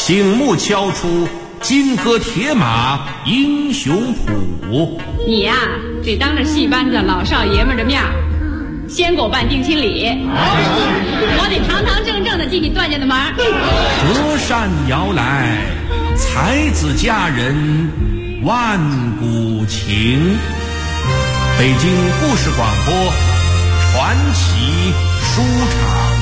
醒目敲出金戈铁马英雄谱。 你呀，得当着戏班子老少爷们的面先给我办定亲礼，我得堂堂正正的进你段家的门。 隔山摇来，才子佳人万古情。北京故事广播传奇书场。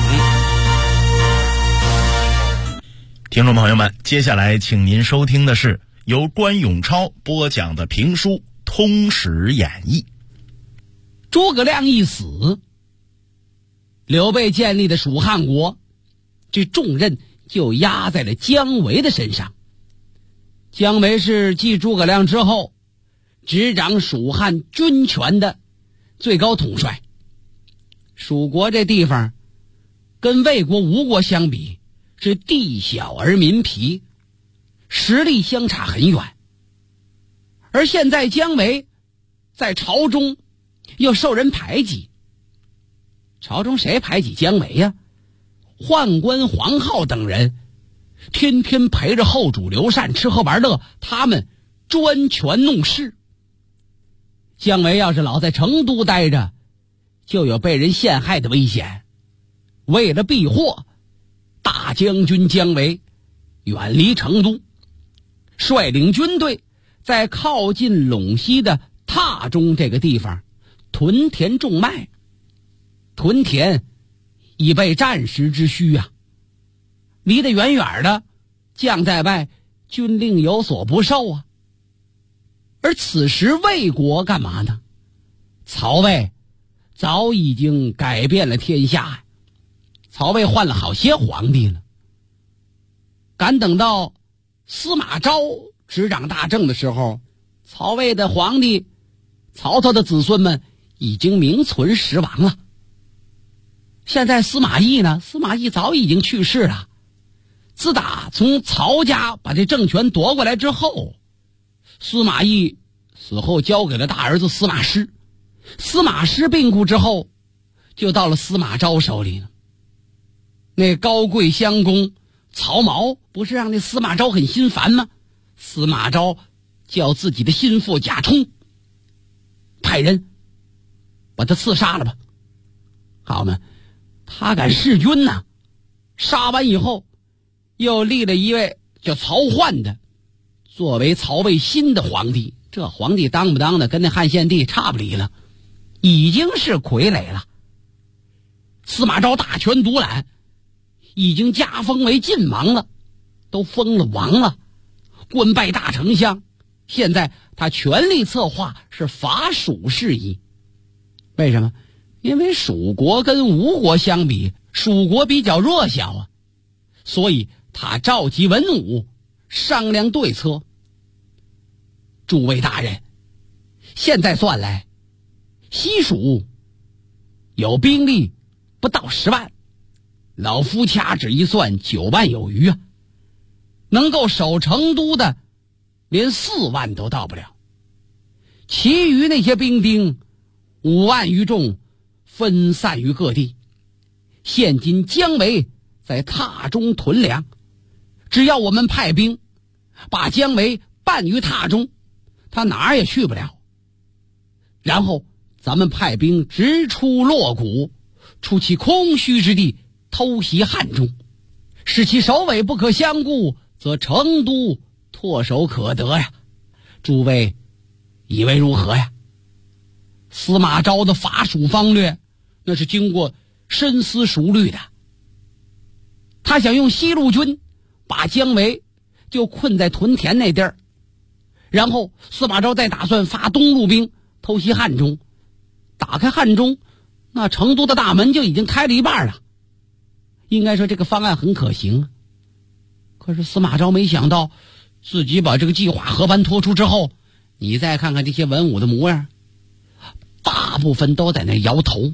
听众朋友们，接下来请您收听的是由关永超播讲的评书《通史演义》。 诸葛亮一死，刘备建立的蜀汉国，这重任就压在了姜维的身上。姜维是继诸葛亮之后执掌蜀汉军权的最高统帅。蜀国这地方跟魏国、吴国相比，是地小而民疲，实力相差很远。而现在姜维在朝中又受人排挤，朝中谁排挤姜维呀？宦官黄皓等人天天陪着后主刘禅吃喝玩乐，他们专权弄事。姜维要是老在成都待着，就有被人陷害的危险。为了避祸，大将军姜维远离成都，率领军队在靠近陇西的榻中这个地方屯田种麦。屯田以备战时之需啊，离得远远的，将在外，军令有所不受啊。而此时魏国干嘛呢？曹魏早已经改变了天下，曹魏换了好些皇帝了。赶等到司马昭执掌大政的时候，曹魏的皇帝曹操的子孙们已经名存实亡了。现在司马懿呢？司马懿早已经去世了。自打从曹家把这政权夺过来之后，司马懿死后交给了大儿子司马师。司马师病故之后，就到了司马昭手里了。那高贵襄公曹髦不是让那司马昭很心烦吗？司马昭叫自己的心腹贾充派人把他刺杀了吧。好嘛，他敢弑君呢。杀完以后又立了一位叫曹奂的作为曹魏新的皇帝。这皇帝当不当的跟那汉献帝差不离了，已经是傀儡了。司马昭大权独揽，已经加封为晋王了，都封了王了，官拜大丞相。现在他全力策划是伐蜀事宜。为什么？因为蜀国跟吴国相比，蜀国比较弱小啊，所以他召集文武商量对策。诸位大人，现在算来，西蜀有兵力不到10万，老夫掐指一算9万有余啊，能够守成都的连4万都到不了，其余那些兵丁5万余众分散于各地。现今姜维在榻中屯粮，只要我们派兵把姜维办于榻中，他哪儿也去不了。然后咱们派兵直出洛谷，出其空虚之地，偷袭汉中，使其首尾不可相顾，则成都唾手可得呀。诸位以为如何呀？司马昭的伐蜀方略那是经过深思熟虑的。他想用西路军把姜维就困在屯田那地儿，然后司马昭再打算发东路兵偷袭汉中。打开汉中，那成都的大门就已经开了一半了，应该说这个方案很可行。可是司马昭没想到，自己把这个计划和盘托出之后，你再看看这些文武的模样，大部分都在那摇头。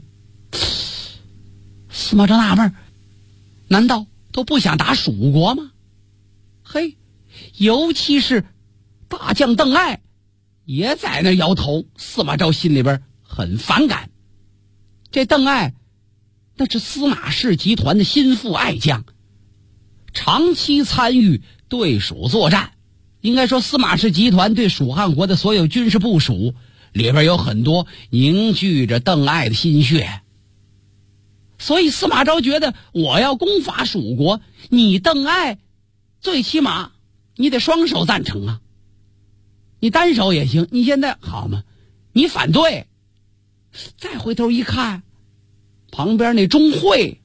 司马昭纳闷，难道都不想打蜀国吗？嘿，尤其是大将邓艾也在那摇头。司马昭心里边很反感。这邓艾那是司马氏集团的心腹爱将，长期参与对蜀作战。应该说司马氏集团对蜀汉国的所有军事部署里边有很多凝聚着邓艾的心血。所以司马昭觉得，我要攻伐蜀国，你邓艾最起码你得双手赞成啊，你单手也行，你现在好吗？你反对。再回头一看，旁边那钟会，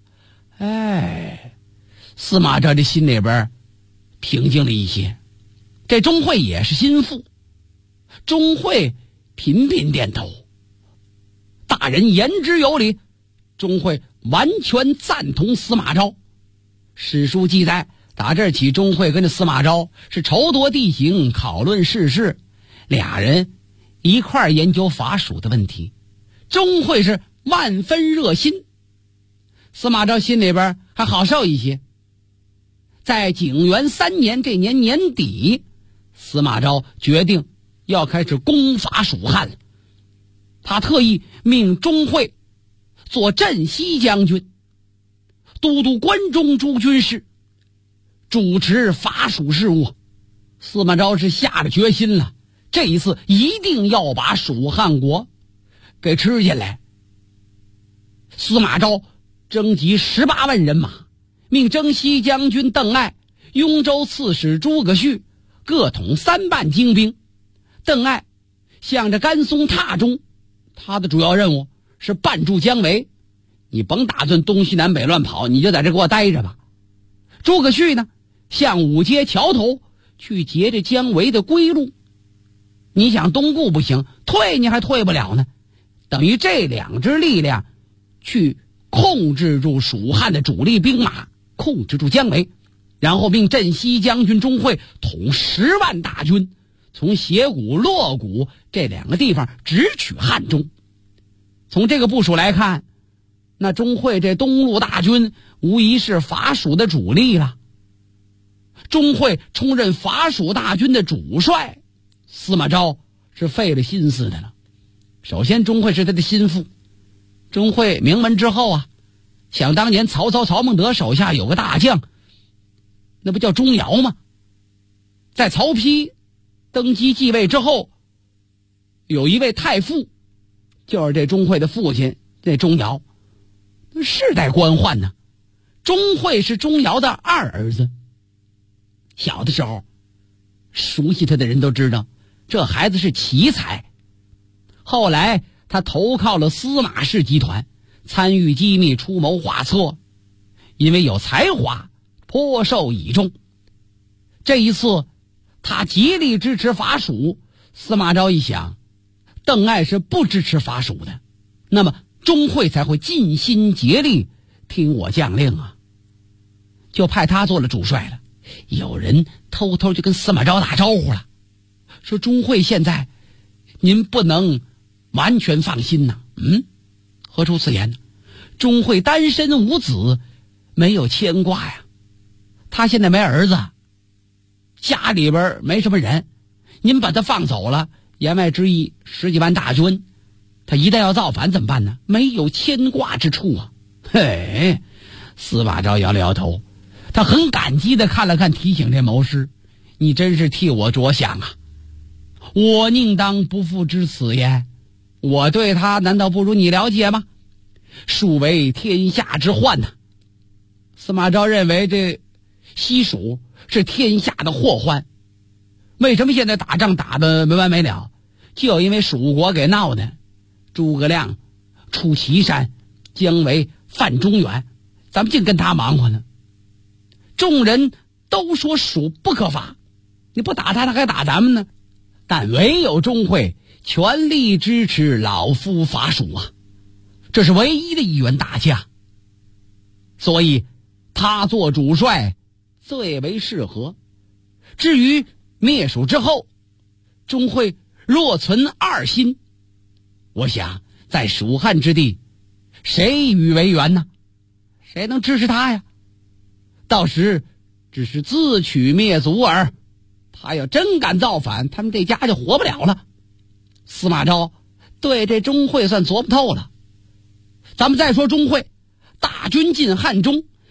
司马昭这心里边平静了一些。这钟会也是心腹，钟会频频点头，大人言之有理，钟会完全赞同司马昭。史书记载，打这儿起，钟会跟着司马昭是筹夺地形，讨论世事，俩人一块儿研究伐蜀的问题。钟会是万分热心，司马昭心里边还好受一些。在景元3年这年年底，司马昭决定要开始攻伐蜀汉了。他特意命钟会做镇西将军，都督关中诸军事，主持伐蜀事务。司马昭是下了决心了，这一次一定要把蜀汉国给吃进来。司马昭征集18万人马，命征西将军邓艾、雍州刺史诸葛绪各统3万精兵。邓艾向着甘松踏中，他的主要任务是绊住姜维，你甭打算东西南北乱跑，你就在这给我待着吧。诸葛绪呢，向武街桥头去截着姜维的归路。你想东顾不行，退你还退不了呢，等于这2支力量去控制住蜀汉的主力兵马，控制住姜维，然后命镇西将军钟会统10万大军，从斜谷、洛谷这2个地方直取汉中。从这个部署来看，那钟会这东路大军无疑是伐蜀的主力了。钟会充任伐蜀大军的主帅，司马昭是费了心思的了。首先钟会是他的心腹，钟会名门之后啊，想当年曹操曹孟德手下有个大将，那不叫钟繇吗？在曹丕登基继位之后，有一位太傅，就是这钟会的父亲，这钟繇，世代官宦呢。钟会是钟繇的二儿子，小的时候熟悉他的人都知道，这孩子是奇才。后来他投靠了司马氏集团，参与机密，出谋划策，因为有才华，颇受倚重。这一次他极力支持伐蜀，司马昭一想，邓艾是不支持伐蜀的，那么钟会才会尽心竭力听我将令啊，就派他做了主帅了。有人偷偷就跟司马昭打招呼了，说钟会现在您不能完全放心呐。何出此言呢？钟会单身无子，没有牵挂呀。他现在没儿子，家里边没什么人，您把他放走了，言外之意10几万大军，他一旦要造反怎么办呢？没有牵挂之处啊。司马昭摇了摇头，他很感激地看了看提醒这谋士，你真是替我着想啊，我宁当不负之此也。我对他难道不如你了解吗？蜀为天下之患呐。司马昭认为这西蜀是天下的祸患。为什么现在打仗打得没完没了？就因为蜀国给闹的。诸葛亮出祁山，姜维犯中原，咱们净跟他忙活呢。众人都说蜀不可伐，你不打他，他还打咱们呢。但唯有钟会全力支持老夫伐蜀啊，这是唯一的一员大将，所以他做主帅最为适合。至于灭蜀之后，钟会若存二心，我想在蜀汉之地，谁与为援呢？谁能支持他呀？到时只是自取灭族耳。他要真敢造反，他们这家就活不了了。司马昭对这钟会算琢磨透了。咱们再说钟会，大军进汉中，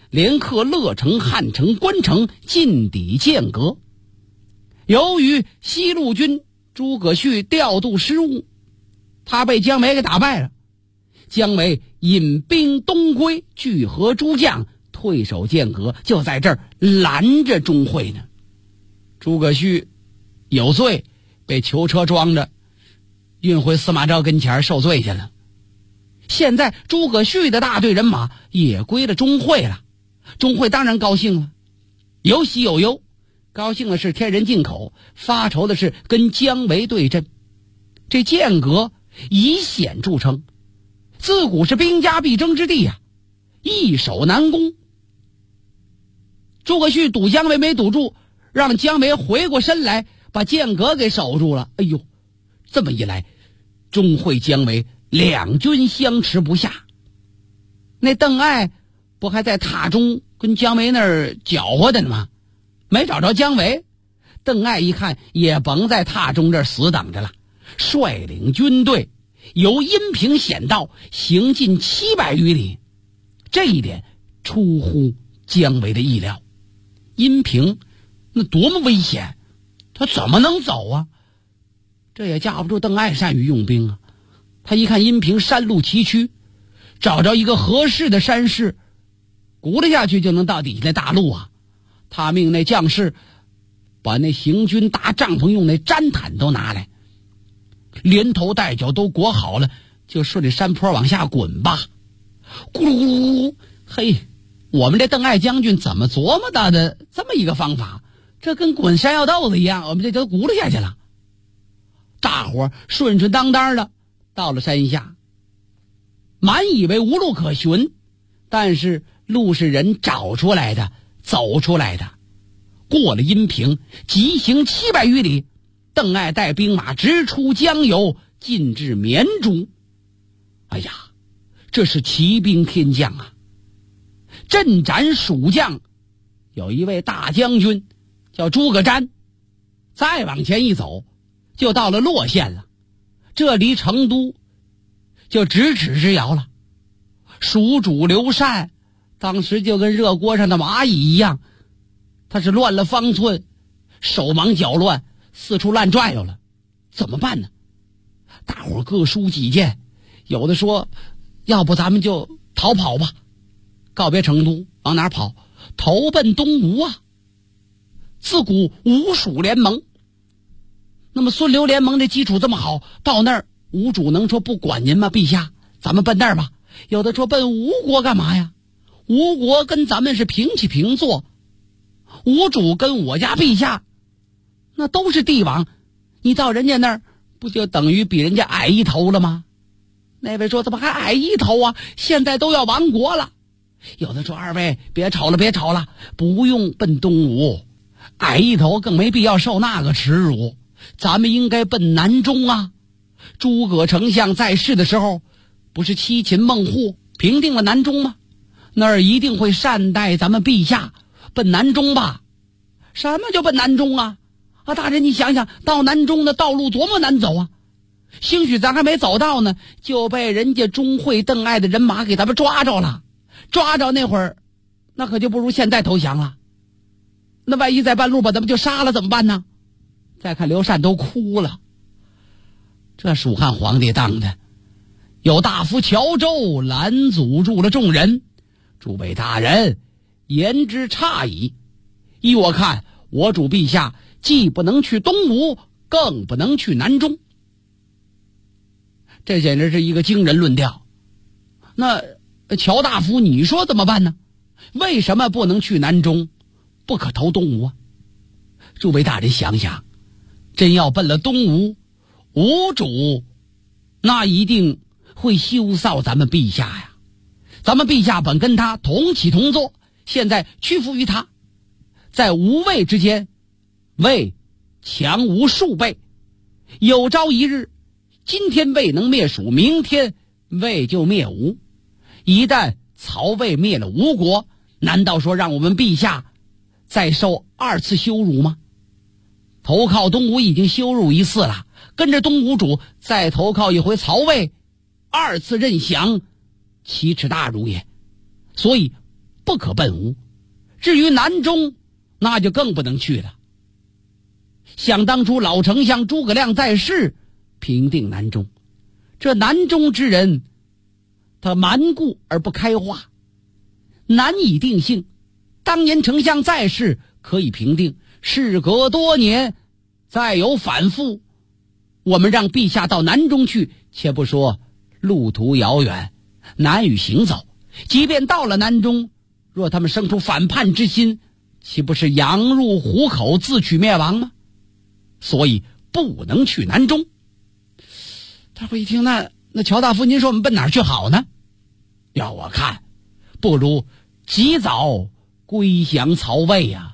连克乐城、汉城、关城，进抵剑阁。由于西路军诸葛绪调度失误，他被姜维给打败了。姜维引兵东归，聚合诸将，退守剑阁，就在这儿拦着钟会呢。诸葛绪有罪，被囚车装着运回司马昭跟前受罪去了。现在诸葛绪的大队人马也归了钟会了，钟会当然高兴了，有喜有忧。高兴的是天人进口，发愁的是跟姜维对阵。这剑阁以险著称，自古是兵家必争之地呀，易守难攻。诸葛绪堵姜维没堵住，让姜维回过身来把剑阁给守住了。哎呦，这么一来，钟会姜维两军相持不下。那邓艾不还在榻中跟姜维那儿搅和的呢吗？没找着姜维，邓艾一看也甭在榻中这儿死等着了，率领军队由阴平险道行进700余里。这一点出乎姜维的意料。阴平那多么危险，他怎么能走啊？这也架不住邓艾善于用兵啊。他一看阴平山路崎岖，找着一个合适的山势，轱辘下去就能到底下那大路啊。他命那将士把那行军搭帐篷用那毡毯都拿来，连头带脚都裹好了，就顺着山坡往下滚吧。咕噜咕噜咕噜，嘿，我们这邓艾将军怎么琢磨到的这么一个方法？这跟滚山药豆子一样，我们这就轱辘下去了。大伙顺顺当当的到了山下，满以为无路可寻，但是路是人找出来的，走出来的。过了阴平，急行700余里，邓艾带兵马直出江油，进至绵竹。哎呀，这是奇兵天将啊！阵斩蜀将有一位大将军叫诸葛瞻，再往前一走就到了洛县了，这离成都就咫尺之遥了。蜀主刘禅当时就跟热锅上的蚂蚁一样，他是乱了方寸，手忙脚乱，四处乱转悠了。怎么办呢？大伙各抒己见，有的说要不咱们就逃跑吧，告别成都，往哪儿跑？投奔东吴啊！自古吴蜀联盟，那么孙刘联盟的基础这么好，到那儿吴主能说不管您吗？陛下，咱们奔那儿吧。有的说奔吴国干嘛呀？吴国跟咱们是平起平坐，吴主跟我家陛下那都是帝王，你到人家那儿不就等于比人家矮一头了吗？那位说怎么还矮一头啊？现在都要亡国了。有的说二位别吵了别吵了，不用奔东吴，矮一头更没必要受那个耻辱，咱们应该奔南中啊。诸葛丞相在世的时候不是七擒孟获平定了南中吗？那儿一定会善待咱们陛下，奔南中吧。什么叫奔南中啊？大人你想想，到南中的道路多么难走啊！兴许咱还没走到呢，就被人家钟会邓艾的人马给咱们抓着了。抓着那会儿，那可就不如现在投降了。那万一在半路把咱们就杀了怎么办呢？再看刘禅都哭了。这蜀汉皇帝当的，有大夫乔州拦阻住了众人。诸位大人，言之差矣。依我看，我主陛下既不能去东吴，更不能去南中。这简直是一个惊人论调。那乔大夫你说怎么办呢？为什么不能去南中，不可投东吴啊？诸位大人想想，真要奔了东吴，吴主那一定会羞臊咱们陛下呀。咱们陛下本跟他同起同坐，现在屈服于他，在吴魏之间，魏强吴数倍。有朝一日，今天魏能灭蜀，明天魏就灭吴。一旦曹魏灭了吴国，难道说让我们陛下再受2次羞辱吗？投靠东吴已经羞辱1次了，跟着东吴主再投靠一回曹魏，2次任降，奇耻大辱也。所以不可奔吴。至于南中，那就更不能去了。想当初老丞相诸葛亮在世，平定南中，这南中之人，他蛮固而不开化，难以定性。当年丞相在世可以平定，事隔多年，再有反复，我们让陛下到南中去，且不说路途遥远，难以行走，即便到了南中，若他们生出反叛之心，岂不是羊入虎口，自取灭亡吗？所以不能去南中。大伙一听，那乔大夫，您说我们奔哪儿去好呢？要我看，不如及早归降曹魏呀！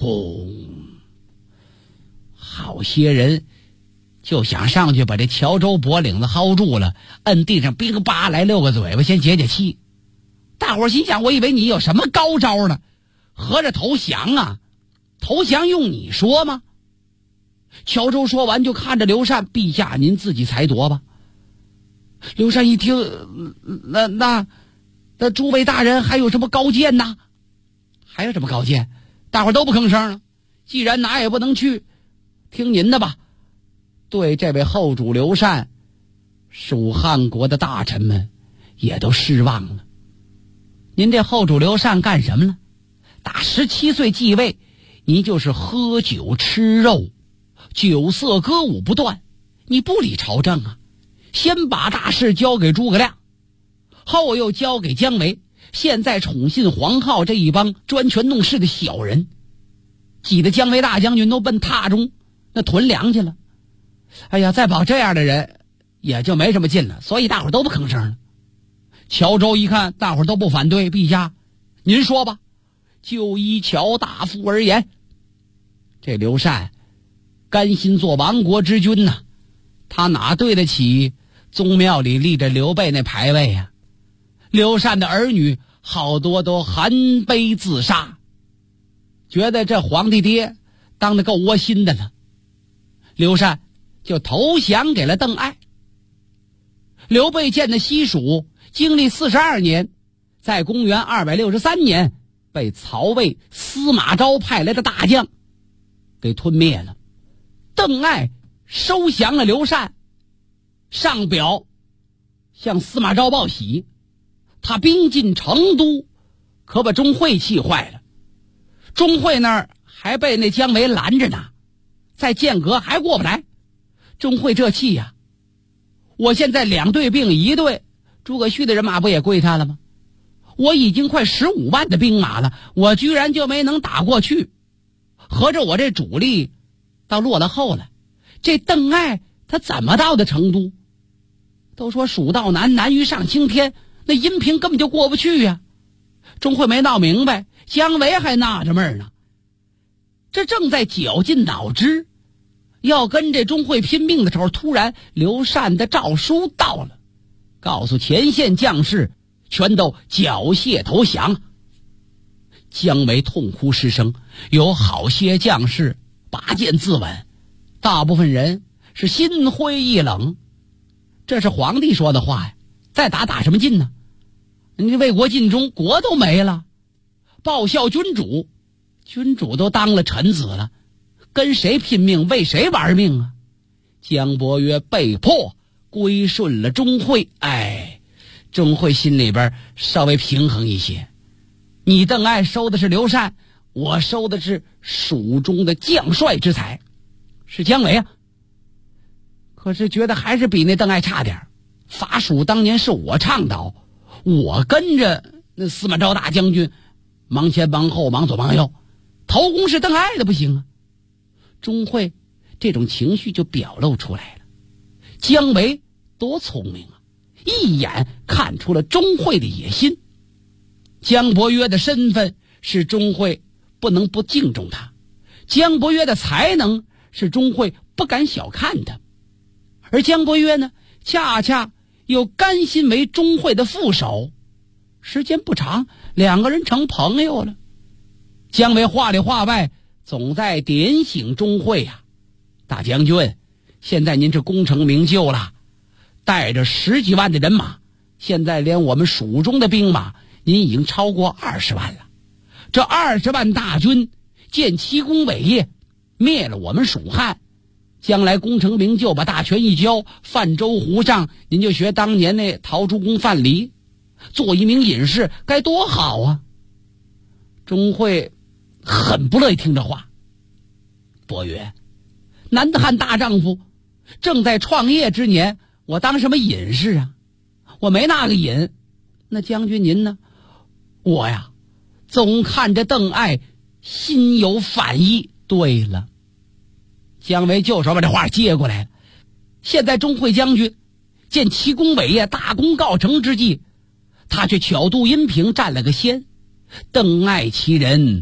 好些人就想上去把这乔州脖领子薅住了，摁地上哔吧来6个嘴巴，先解解气。大伙心想，我以为你有什么高招呢，合着投降啊？投降用你说吗？乔州说完就看着刘禅，陛下您自己裁夺吧。刘禅一听，那诸位大人还有什么高见呢？还有什么高见？大伙都不吭声了。既然哪也不能去，听您的吧。对这位后主刘禅，蜀汉国的大臣们也都失望了。您这后主刘禅干什么了？打17岁继位，你就是喝酒吃肉，酒色歌舞不断，你不理朝政啊。先把大事交给诸葛亮，后又交给姜维，现在宠信黄皓这一帮专权弄事的小人，挤得姜维大将军都奔榻中那囤粮去了。哎呀，再保这样的人也就没什么劲了，所以大伙都不吭声了。乔州一看大伙都不反对，陛下您说吧，就依乔大夫而言，这刘禅甘心做亡国之君呐，他哪对得起宗庙里立着刘备那牌位啊？刘禅的儿女好多都含悲自杀，觉得这皇帝爹当得够窝心的呢。刘禅就投降给了邓艾。刘备建的西蜀经历42年，在公元263年被曹魏司马昭派来的大将给吞灭了。邓艾收降了刘禅，上表向司马昭报喜。他兵进成都，可把钟会气坏了。钟会那儿还被那姜维拦着呢，在剑阁还过不来。钟会这气呀，我现在2队并1队，诸葛绪的人马不也归他了吗？我已经快15万的兵马了，我居然就没能打过去，合着我这主力倒落了后了。这邓艾他怎么到的成都？都说蜀道难，难于上青天，那阴平根本就过不去呀。钟会没闹明白，姜维还纳着闷呢。这正在绞尽脑汁要跟这钟会拼命的时候，突然刘禅的诏书到了，告诉前线将士全都缴械投降。姜维痛哭失声，有好些将士拔剑自刎，大部分人是心灰意冷。这是皇帝说的话呀，再打什么劲呢？你为国尽忠，国都没了。报效君主，君主都当了臣子了，跟谁拼命，为谁玩命啊？姜伯约被迫归顺了钟会。钟会心里边稍微平衡一些。你邓艾收的是刘禅，我收的是蜀中的将帅之才，是姜维啊。可是觉得还是比那邓艾差点。伐蜀当年是我倡导，我跟着那司马昭大将军忙前忙后，忙左忙右，头功是邓艾的不行啊。钟会这种情绪就表露出来了。姜维多聪明啊，一眼看出了钟会的野心。姜伯约的身份是钟会不能不敬重他，姜伯约的才能是钟会不敢小看他，而姜伯约呢，恰恰又甘心为钟会的副手。时间不长，2个人成朋友了。姜维话里话外总在点醒钟会呀，大将军，现在您是功成名就了，带着10几万的人马，现在连我们蜀中的兵马您已经超过20万了。这20万大军建奇功伟业，灭了我们蜀汉，将来功成名就，把大权一交，泛舟湖上，您就学当年那陶朱公范蠡，做一名隐士，该多好啊！钟会很不乐意听这话。伯约，男子汉大丈夫正在创业之年，我当什么隐士啊？我没那个瘾。那将军您呢？我呀，总看着邓艾心有反意。对了，姜维就手把这话接过来了。现在钟会将军见奇功伟业，大功告成之际，他却巧渡阴平，占了个先。邓艾其人，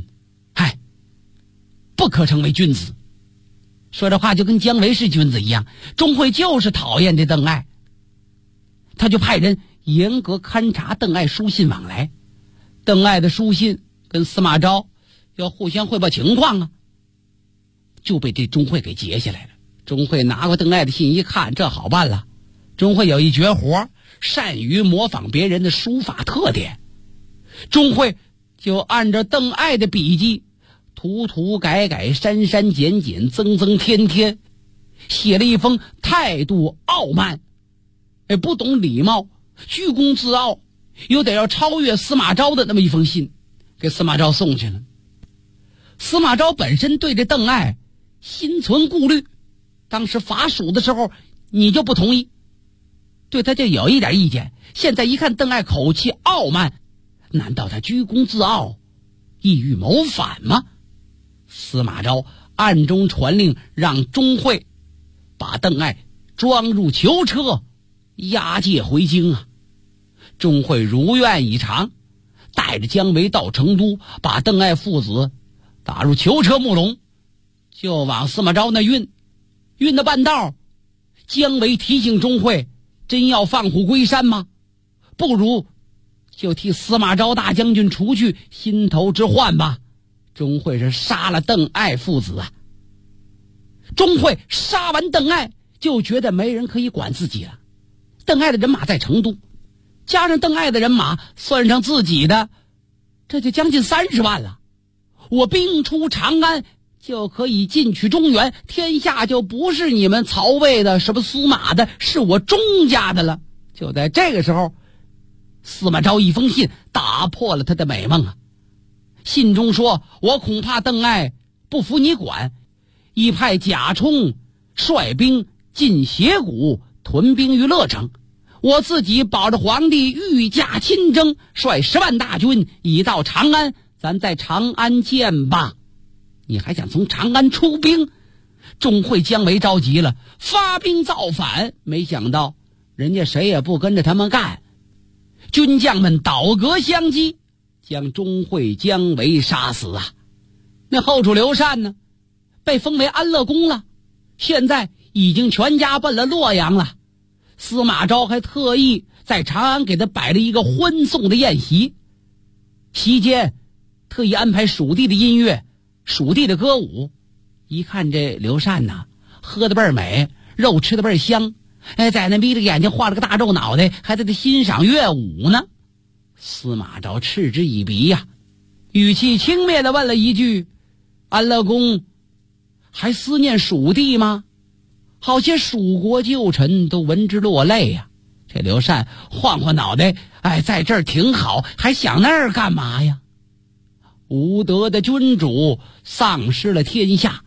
不可成为君子。说这话就跟姜维是君子一样，钟会就是讨厌这邓艾，他就派人严格勘察邓艾书信往来。邓艾的书信跟司马昭要互相汇报情况啊，就被这钟会给截下来了。钟会拿过邓艾的信一看，这好办了。钟会有一绝活，善于模仿别人的书法特点。钟会就按照邓艾的笔记，涂涂改改，删删减减，增增添添，写了一封态度傲慢，不懂礼貌，居功自傲，有点要超越司马昭的那么一封信，给司马昭送去了。司马昭本身对这邓艾心存顾虑，当时伐蜀的时候你就不同意，对他就有一点意见。现在一看邓艾口气傲慢，难道他居功自傲，意欲谋反吗？司马昭暗中传令，让钟会把邓艾装入囚车，押解回京啊。钟会如愿以偿，带着姜维到成都，把邓艾父子打入囚车木笼，就往司马昭那运到半道，姜维提醒钟会，真要放虎归山吗？不如就替司马昭大将军除去心头之患吧。钟会是杀了邓艾父子啊。钟会杀完邓艾，就觉得没人可以管自己了。邓艾的人马在成都，加上邓艾的人马，算上自己的，这就将近30万了。我兵出长安，就可以进取中原，天下就不是你们曹魏的，什么司马的，是我钟家的了。就在这个时候，司马昭一封信打破了他的美梦啊。信中说，我恐怕邓艾不服你管，已派贾充率兵进斜谷，屯兵于乐城。我自己保着皇帝御驾亲征，率10万大军已到长安，咱在长安见吧。你还想从长安出兵？钟会姜维着急了，发兵造反，没想到人家谁也不跟着他们干，军将们倒戈相击，将钟会姜维杀死啊。那后主刘禅呢，被封为安乐公了，现在已经全家奔了洛阳了。司马昭还特意在长安给他摆了一个欢送的宴席，席间特意安排蜀地的音乐，蜀地的歌舞。一看这刘禅呐，喝得倍儿美，肉吃得倍儿香，在那眯着眼睛画了个大肉脑袋，还在这欣赏乐舞呢。司马昭嗤之以鼻呀，语气轻蔑地问了一句，安乐公还思念蜀地吗？好些蜀国旧臣都闻之落泪呀。这刘禅晃晃脑袋，在这儿挺好，还想那儿干嘛呀？无德的君主丧失了天下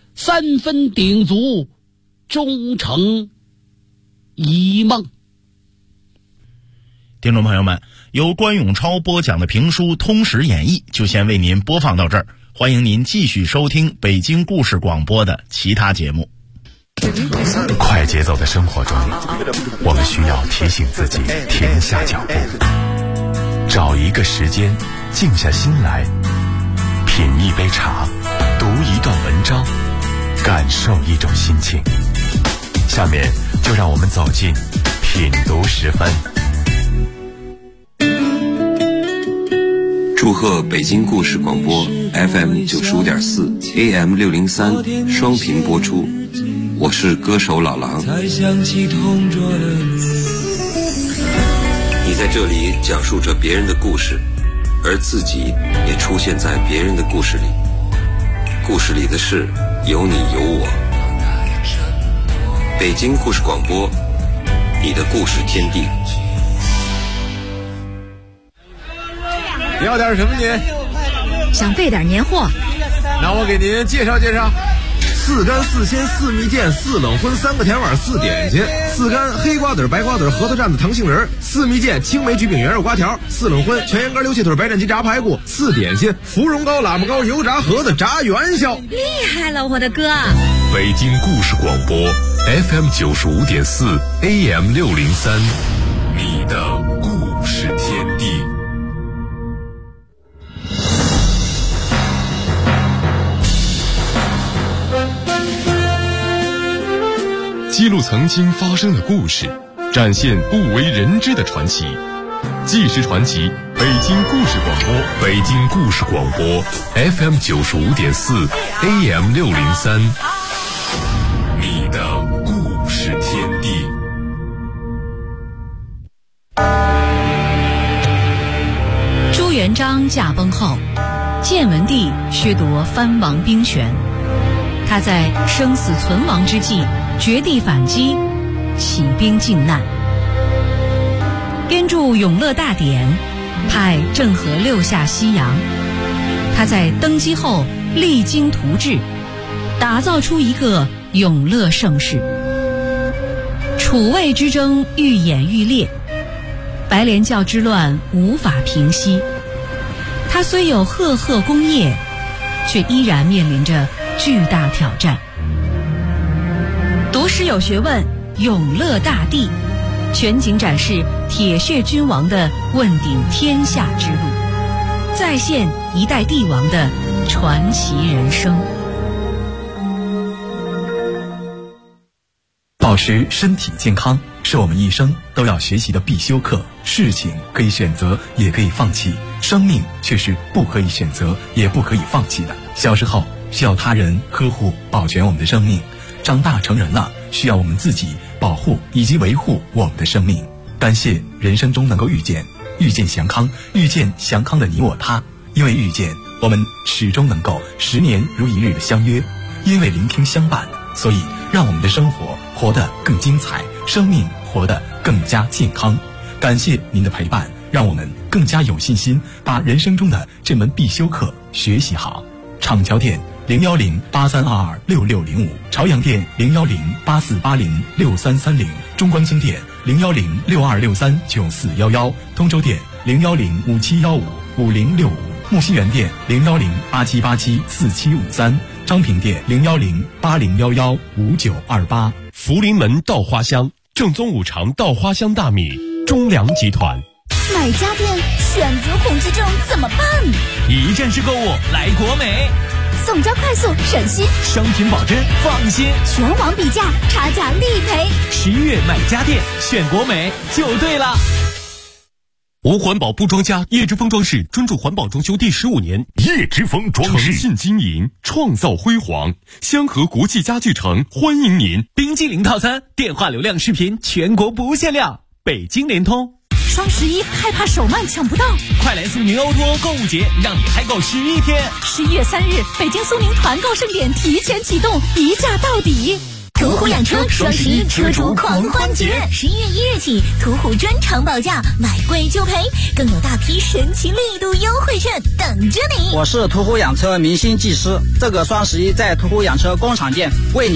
，3分鼎足，终成一梦。 听众朋友们，由关永超播讲的评书《通史演义》就先为您播放到这儿，欢迎您继续收听北京故事广播的其他节目。 快节奏的生活中，我们需要提醒自己停下脚步，找一个时间静下心来，品一杯茶，读一段文章，感受一种心情。下面就让我们走进品读时分。 祝贺北京故事广播 FM 95.4 AM 603双频播出，我是歌手老狼。你在这里讲述着别人的故事， 而自己也出现在别人的故事里。故事里的事有你有我。北京故事广播，你的故事天地。 要点什么您？ 想备点年货。 那我给您介绍介绍。4干4鲜4蜜饯4冷荤3个甜碗4点心，4干黑瓜子白瓜子核桃蘸子糖杏仁，4蜜饯青梅焗饼圆肉瓜条，4冷荤全羊肝溜气腿白斩鸡炸排骨，4点心芙蓉糕喇嘛糕油炸盒子炸元宵。 厉害了，我的哥！ 北京故事广播 FM 95.4 AM 603，你的故事天地。记录曾经发生的故事，展现不为人知的传奇。纪实传奇，北京故事广播，北京故事广播 FM 95.4 AM 603，你的故事天地。 朱元璋驾崩后，建文帝削夺藩王兵权，他在生死存亡之际绝地反击，起兵靖难，编著《永乐大典》，派郑和6下西洋。他在登基后励精图治，打造出一个永乐盛世。楚魏之争愈演愈烈，白莲教之乱无法平息。他虽有赫赫功业，却依然面临着巨大挑战。读史有学问，永乐大帝全景展示铁血君王的问鼎天下之路，再现一代帝王的传奇人生。 保持身体健康是我们一生都要学习的必修课。事情可以选择，也可以放弃，生命却是不可以选择，也不可以放弃的。小时候需要他人呵护保全我们的生命，长大成人了，需要我们自己保护以及维护我们的生命。感谢人生中能够遇见祥康，遇见祥康的你我他。因为遇见，我们始终能够10年如一日的相约；因为聆听相伴，所以让我们的生活活得更精彩，生命活得更加健康。感谢您的陪伴，让我们更加有信心把人生中的这门必修课学习好。厂桥店01083226605，朝阳店01084806330，中关村店01062639411，通州店01057155065，木樨园店01087874753，昌平店01080115928。 福临门稻花香，正宗5常稻花香大米，中粮集团。 买家电选择恐惧症怎么办？ 一站式购物来国美， 送交快速省心， 商品保真放心， 全网比价，差价立赔。 11月买家电选国美就对了。 无环保不装家，叶之峰装饰专注环保装修第15年。叶之峰装饰，诚信经营，创造辉煌。香河国际家具城欢迎您。 冰激凌套餐，电话流量视频全国不限量，北京联通。 双11害怕手慢抢不到， 快来苏宁欧多购物节，让你嗨购11天。 11月3日，北京苏宁团购盛典提前启动，一价到底。途虎养车双11车主狂欢节，11月1日起，途虎专场保价，买贵就赔，更有大批神奇力度优惠券等着你。 我是途虎养车明星技师，这个双11在途虎养车工厂店为你